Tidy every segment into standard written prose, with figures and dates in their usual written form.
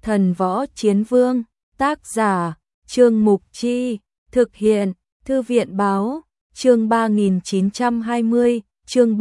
Thần Võ Chiến Vương, tác giả, Trương Mục Chi, thực hiện, Thư viện Báo, chương 3920, chương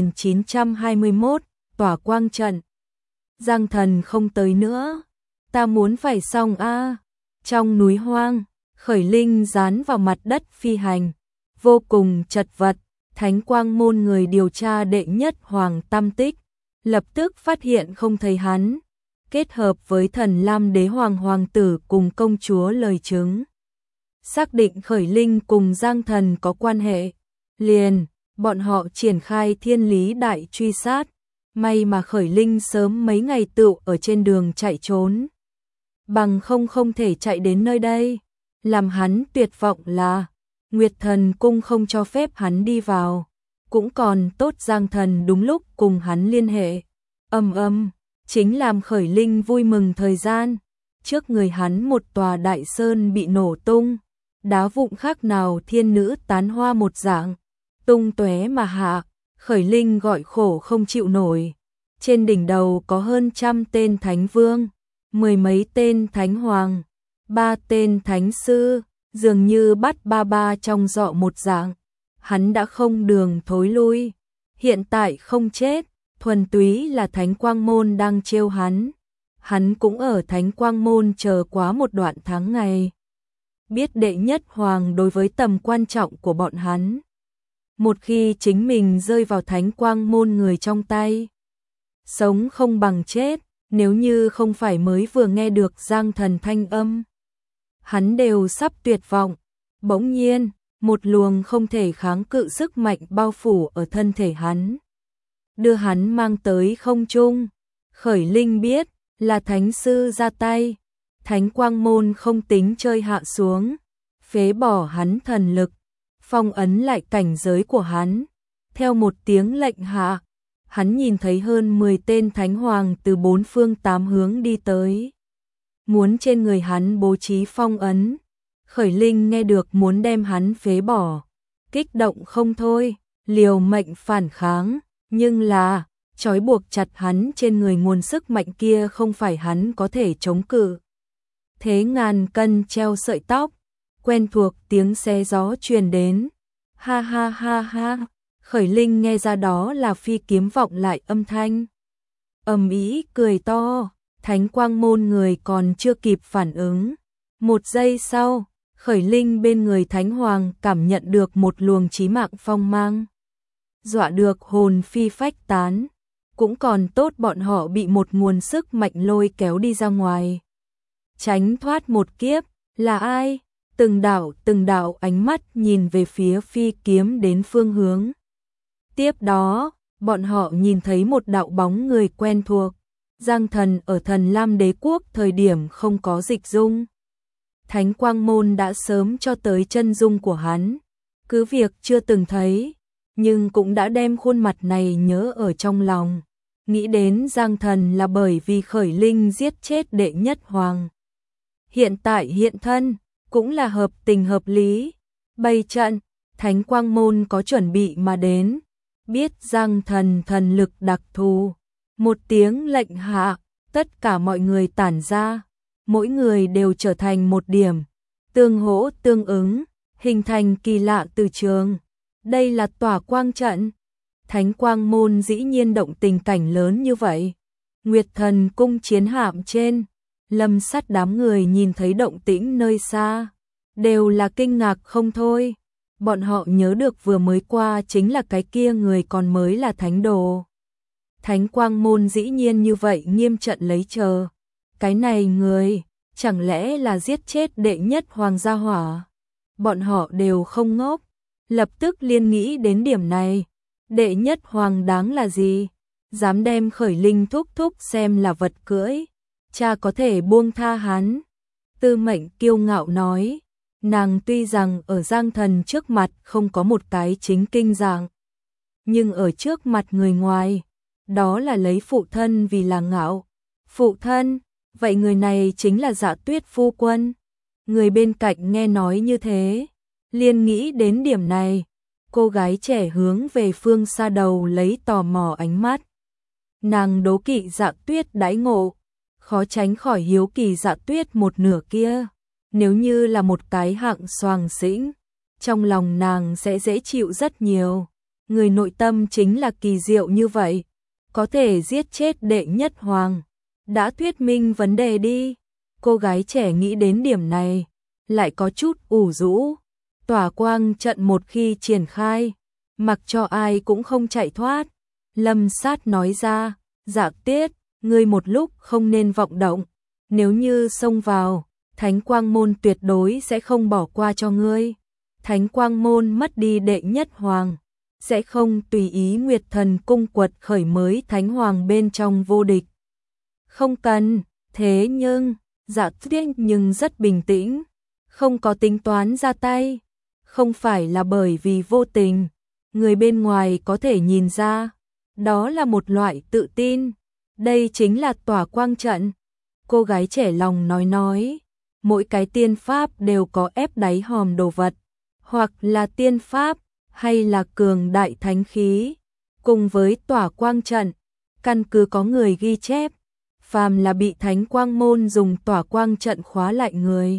3921, tỏa quang trận. Giang Thần không tới nữa, ta muốn phải xong a. Trong núi hoang, Khởi Linh dán vào mặt đất phi hành, vô cùng chật vật. Thánh Quang Môn người điều tra đệ nhất hoàng tam tích, lập tức phát hiện không thấy hắn, kết hợp với Thần Lam Đế hoàng hoàng tử cùng công chúa lời chứng, xác định Khởi Linh cùng Giang Thần có quan hệ, liền bọn họ triển khai thiên lý đại truy sát. May mà Khởi Linh sớm mấy ngày tựu ở trên đường chạy trốn, bằng không thể chạy đến nơi đây. Làm hắn tuyệt vọng là Nguyệt Thần Cung không cho phép hắn đi vào, cũng còn tốt Giang Thần đúng lúc cùng hắn liên hệ. Chính làm Khởi Linh vui mừng thời gian. Trước người hắn một tòa đại sơn bị nổ tung, đá vụn khác nào thiên nữ tán hoa một dạng, tung tóe mà hạ. Khởi Linh gọi khổ không chịu nổi. Trên đỉnh đầu có hơn 100 tên thánh vương, 10 mấy tên thánh hoàng, 3 tên thánh sư, dường như bắt ba trong dọ một dạng. Hắn đã không đường thối lui, hiện tại không chết, thuần túy là Thánh Quang Môn đang trêu hắn. Hắn cũng ở Thánh Quang Môn chờ quá một đoạn tháng ngày. Biết đệ nhất hoàng đối với tầm quan trọng của bọn hắn. Một khi chính mình rơi vào Thánh Quang Môn người trong tay, sống không bằng chết. Nếu như không phải mới vừa nghe được Giang Thần thanh âm, hắn đều sắp tuyệt vọng. Bỗng nhiên, một luồng không thể kháng cự sức mạnh bao phủ ở thân thể hắn, đưa hắn mang tới không trung. Khởi Linh biết là thánh sư ra tay, Thánh Quang Môn không tính chơi hạ xuống, phế bỏ hắn thần lực, phong ấn lại cảnh giới của hắn. Theo một tiếng lệnh hạ, hắn nhìn thấy hơn 10 tên thánh hoàng từ 4 phương 8 hướng đi tới, muốn trên người hắn bố trí phong ấn. Khởi Linh nghe được muốn đem hắn phế bỏ, kích động không thôi, liều mệnh phản kháng, nhưng là trói buộc chặt hắn trên người nguồn sức mạnh kia không phải hắn có thể chống cự. Thế ngàn cân treo sợi tóc, quen thuộc tiếng xe gió truyền đến. Ha ha ha ha, Khởi Linh nghe ra đó là phi kiếm vọng lại âm thanh. Ầm ĩ cười to, Thánh Quang Môn người còn chưa kịp phản ứng. Một giây sau, Khởi Linh bên người Thánh Hoàng cảm nhận được một luồng chí mạng phong mang, dọa được hồn phi phách tán. Cũng còn tốt bọn họ bị một nguồn sức mạnh lôi kéo đi ra ngoài, tránh thoát một kiếp. Là ai? Từng đạo ánh mắt nhìn về phía phi kiếm đến phương hướng. Tiếp đó, bọn họ nhìn thấy một đạo bóng người quen thuộc. Giang Thần ở Thần Lam Đế quốc thời điểm không có dịch dung, Thánh Quang Môn đã sớm cho tới chân dung của hắn. Cứ việc chưa từng thấy, nhưng cũng đã đem khuôn mặt này nhớ ở trong lòng. Nghĩ đến Giang Thần là bởi vì Khởi Linh giết chết đệ nhất hoàng, hiện tại hiện thân, cũng là hợp tình hợp lý. Bày trận, Thánh Quang Môn có chuẩn bị mà đến. Biết Giang Thần thần lực đặc thù, một tiếng lệnh hạ, tất cả mọi người tản ra, mỗi người đều trở thành một điểm, tương hỗ tương ứng, hình thành kỳ lạ từ trường. Đây là tỏa quang trận. Thánh Quang Môn dĩ nhiên động tình cảnh lớn như vậy. Nguyệt Thần Cung chiến hạm trên, Lâm Sắt đám người nhìn thấy động tĩnh nơi xa, đều là kinh ngạc không thôi. Bọn họ nhớ được vừa mới qua chính là cái kia người còn mới là thánh đồ. Thánh Quang Môn dĩ nhiên như vậy nghiêm trận lấy chờ. Cái này người, chẳng lẽ là giết chết đệ nhất hoàng gia hỏa? Bọn họ đều không ngốc, lập tức liên nghĩ đến điểm này. Đệ nhất hoàng đáng là gì? Dám đem Khởi Linh thúc xem là vật cưỡi, cha có thể buông tha hắn. Tư Mệnh kiêu ngạo nói, nàng tuy rằng ở Giang Thần trước mặt không có một cái chính kinh dạng, nhưng ở trước mặt người ngoài, đó là lấy phụ thân vì là ngạo. Phụ thân, vậy người này chính là Dạ Tuyết phu quân. Người bên cạnh nghe nói như thế, liền nghĩ đến điểm này. Cô gái trẻ hướng về phương xa đầu lấy tò mò ánh mắt. Nàng đố kỵ Dạ Tuyết đãi ngộ, khó tránh khỏi hiếu kỳ Dạ Tuyết một nửa kia. Nếu như là một cái hạng soàng xĩnh, trong lòng nàng sẽ dễ chịu rất nhiều. Người nội tâm chính là kỳ diệu như vậy, có thể giết chết đệ nhất hoàng. Đã thuyết minh vấn đề đi. Cô gái trẻ nghĩ đến điểm này, lại có chút ủ rũ. Tỏa quang trận một khi triển khai, mặc cho ai cũng không chạy thoát. Lâm Sát nói ra, Dạ Tuyết, ngươi một lúc không nên vọng động. Nếu như xông vào, Thánh Quang Môn tuyệt đối sẽ không bỏ qua cho ngươi. Thánh Quang Môn mất đi đệ nhất hoàng, sẽ không tùy ý Nguyệt Thần Cung quật khởi mới Thánh Hoàng bên trong vô địch. Không cần, thế nhưng, Dạ Tuyết nhưng rất bình tĩnh, không có tính toán ra tay. Không phải là bởi vì vô tình, người bên ngoài có thể nhìn ra, đó là một loại tự tin. Đây chính là tỏa quang trận. Cô gái trẻ lòng nói, mỗi cái tiên pháp đều có ép đáy hòm đồ vật, hoặc là tiên pháp, hay là cường đại thánh khí. Cùng với tỏa quang trận, căn cứ có người ghi chép, phàm là bị Thánh Quang Môn dùng tỏa quang trận khóa lại người,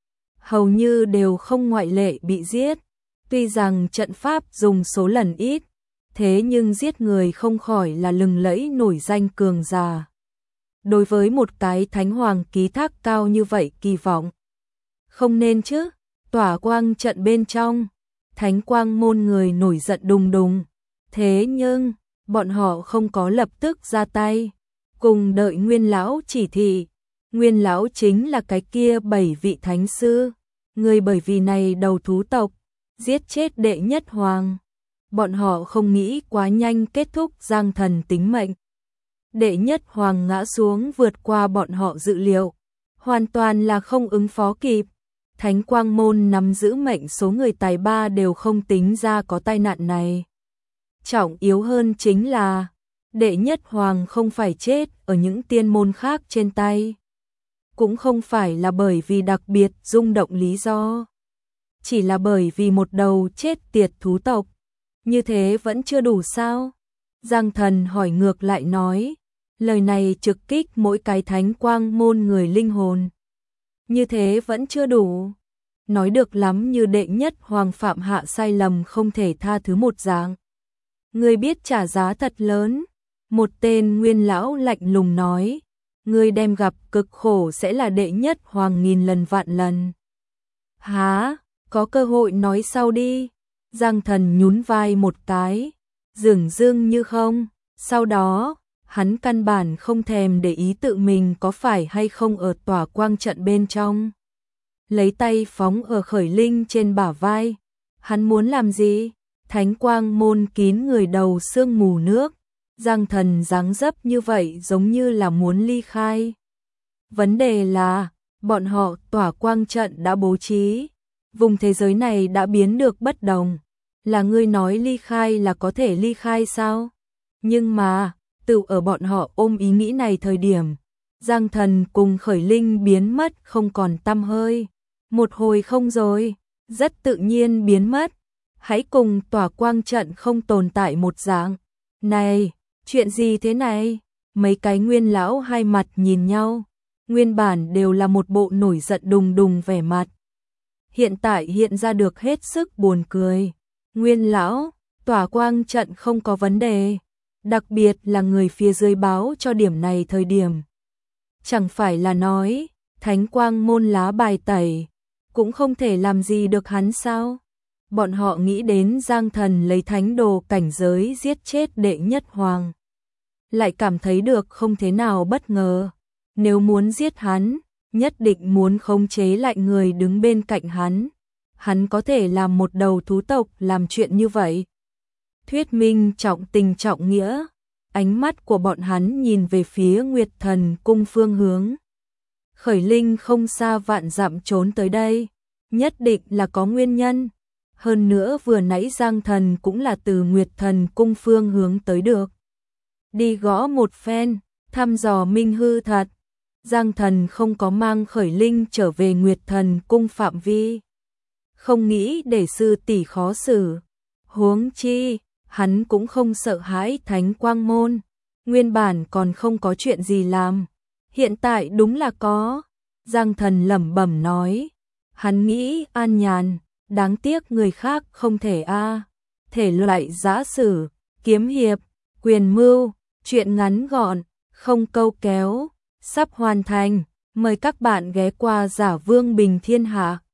hầu như đều không ngoại lệ bị giết. Tuy rằng trận pháp dùng số lần ít, thế nhưng giết người không khỏi là lừng lẫy nổi danh cường giả. Đối với một cái Thánh Hoàng ký thác cao như vậy kỳ vọng, không nên chứ. Tỏa quang trận bên trong, Thánh Quang Môn người nổi giận đùng đùng. Thế nhưng, bọn họ không có lập tức ra tay, cùng đợi Nguyên lão chỉ thị. Nguyên lão chính là cái kia 7 vị thánh sư, người bởi vì này đầu thú tộc, giết chết đệ nhất hoàng. Bọn họ không nghĩ quá nhanh kết thúc Giang Thần tính mệnh. Đệ nhất hoàng ngã xuống vượt qua bọn họ dự liệu, hoàn toàn là không ứng phó kịp. Thánh Quang Môn nắm giữ mệnh số người tài ba đều không tính ra có tai nạn này. Trọng yếu hơn chính là, đệ nhất hoàng không phải chết ở những tiên môn khác trên tay. Cũng không phải là bởi vì đặc biệt rung động lý do. Chỉ là bởi vì một đầu chết tiệt thú tộc. Như thế vẫn chưa đủ sao? Giang Thần hỏi ngược lại nói, lời này trực kích mỗi cái Thánh Quang Môn người linh hồn. Như thế vẫn chưa đủ. Nói được lắm như đệ nhất hoàng phạm hạ sai lầm không thể tha thứ một dạng. Người biết trả giá thật lớn. Một tên Nguyên lão lạnh lùng nói, người đem gặp cực khổ sẽ là đệ nhất hoàng nghìn lần vạn lần. Hả, có cơ hội nói sau đi. Giang Thần nhún vai một cái, dường dưng như không. Sau đó, hắn căn bản không thèm để ý tự mình có phải hay không ở tỏa quang trận bên trong. Lấy tay phóng ở Khởi Linh trên bả vai. Hắn muốn làm gì? Thánh Quang Môn kín người đầu sương mù nước. Giang Thần dáng dấp như vậy giống như là muốn ly khai. Vấn đề là, bọn họ tỏa quang trận đã bố trí. Vùng thế giới này đã biến được bất đồng. Là ngươi nói ly khai là có thể ly khai sao? Nhưng mà, tự ở bọn họ ôm ý nghĩ này thời điểm, Giang Thần cùng Khởi Linh biến mất không còn tăm hơi. Một hồi không rồi, rất tự nhiên biến mất. Hãy cùng tỏa quang trận không tồn tại một dạng. Này, chuyện gì thế này? Mấy cái Nguyên lão hai mặt nhìn nhau, nguyên bản đều là một bộ nổi giận đùng đùng vẻ mặt. Hiện tại hiện ra được hết sức buồn cười. Nguyên lão, tỏa quang trận không có vấn đề, đặc biệt là người phía dưới báo cho điểm này thời điểm. Chẳng phải là nói, Thánh Quang Môn lá bài tẩy, cũng không thể làm gì được hắn sao? Bọn họ nghĩ đến Giang Thần lấy thánh đồ cảnh giới giết chết đệ nhất hoàng. Lại cảm thấy được không thế nào bất ngờ. Nếu muốn giết hắn, nhất định muốn khống chế lại người đứng bên cạnh hắn. Hắn có thể làm một đầu thú tộc làm chuyện như vậy. Thuyết minh trọng tình trọng nghĩa. Ánh mắt của bọn hắn nhìn về phía Nguyệt Thần Cung phương hướng. Khởi Linh không xa vạn dặm trốn tới đây, nhất định là có nguyên nhân. Hơn nữa vừa nãy Giang Thần cũng là từ Nguyệt Thần Cung phương hướng tới được. Đi gõ một phen, thăm dò minh hư thật. Giang Thần không có mang Khởi Linh trở về Nguyệt Thần Cung phạm vi. Không nghĩ để sư tỷ khó xử. Huống chi, hắn cũng không sợ hãi Thánh Quang Môn. Nguyên bản còn không có chuyện gì làm. Hiện tại đúng là có. Giang Thần lẩm bẩm nói. Hắn nghĩ an nhàn, đáng tiếc người khác không thể a. Thể loại giã sử, kiếm hiệp, quyền mưu, truyện ngắn gọn, không câu kéo, sắp hoàn thành. Mời các bạn ghé qua Giả Vương Bình Thiên Hạ.